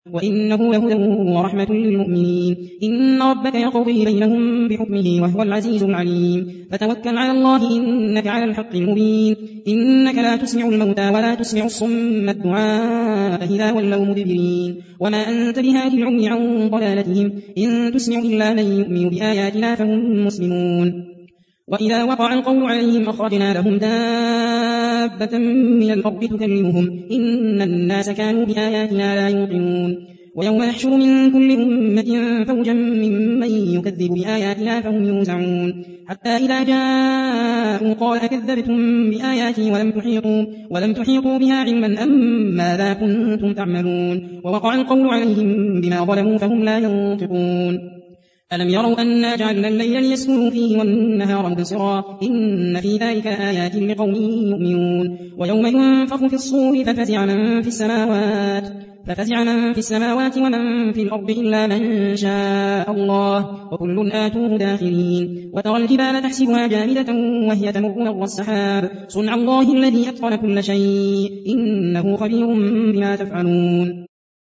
وإنه لهدى ورحمة للمؤمنين. إن ربك يقضي بينهم بحكمه وهو العزيز العليم. فتوكل على الله إنك على الحق المبين. إنك لا تسمع الموتى ولا تسمع الصم الدعاء إذا ولوا مدبرين. وما أنت بهادي العمي عن ضلالتهم إن تسمع إلا من يؤمن بآياتنا فهم مسلمون. وإذا وقع القول عليهم أخرجنا لهم دابة من الأرض تكلمهم إن الناس كانوا بآياتنا لا يوقنون. ويوم يحشر من كل أمة فوجا ممن يكذب بآياتنا فهم يوزعون. حتى إذا جاءوا قال أكذبتم بآياتي ولم تحيطوا بها علما أم ماذا كنتم تعملون. ووقع القول عليهم بما ظلموا فهم لا ينطقون. ألم يروا أنا جعلنا الليل ليسكنوا فيه والنهار مبصرا إن في ذلك آيات لقوم يؤمنون. ويوم ينفخ في الصور ففزع من في السماوات ومن في الأرض إلا من شاء الله وكل آتوه داخرين. وترى الجبال تحسبها جامدة وهي تمر مر السحاب صنع الله الذي أتقن كل شيء إنه خبير بما تفعلون.